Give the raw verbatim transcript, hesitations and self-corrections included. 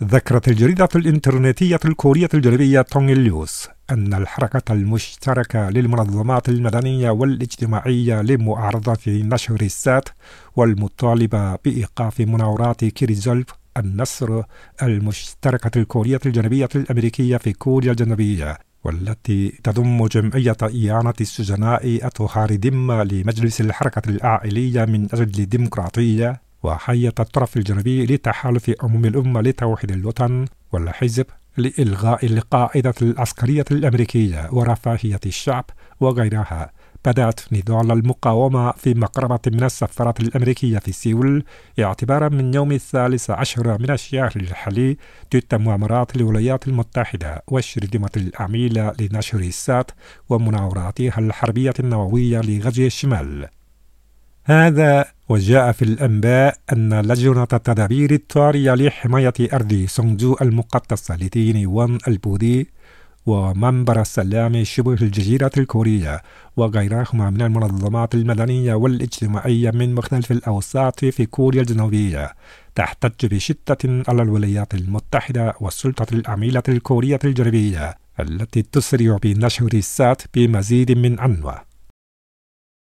ذكرت الجريدة الإنترنتية الكورية الجنوبية تونغ نيوز أن الحركة المشتركة للمنظمات المدنية والاجتماعية لمعارضة نشر السات والمطالبة بإيقاف مناورات كيريزولف النصر المشتركة الكورية الجنوبية الأمريكية في كوريا الجنوبية، والتي تضم جمعية إعانة السجناء أتوهاردم لمجلس الحركة العائلية من أجل الديمقراطية، وحية الطرف الجنوبي لتحالف عموم الأمة لتوحيد الوطن، والحزب لإلغاء القاعدة العسكرية الأمريكية ورفاهية الشعب وغيرها، بدأت نضال المقاومة في مقربة من السفارة الأمريكية في سيول اعتبارا من يوم الثالث عشر من الشهر الحالي ضد مؤامرات الولايات المتحدة وشرذمة العميلة لنشر السات ومناوراتها الحربية النووية لغزو الشمال. هذا وجاء في الأنباء أن لجنة التدابير الطارئة لحماية أرض سونجو المقدسة لدين وان البوذي ومنبر السلام شبه الجزيرة الكورية وغيرهما من المنظمات المدنية والاجتماعية من مختلف الأوساط في كوريا الجنوبية تحتج بشدة على الولايات المتحدة والسلطة العميلة الكورية الجنوبية التي تسرع بنشر السات بمزيد من عنوة.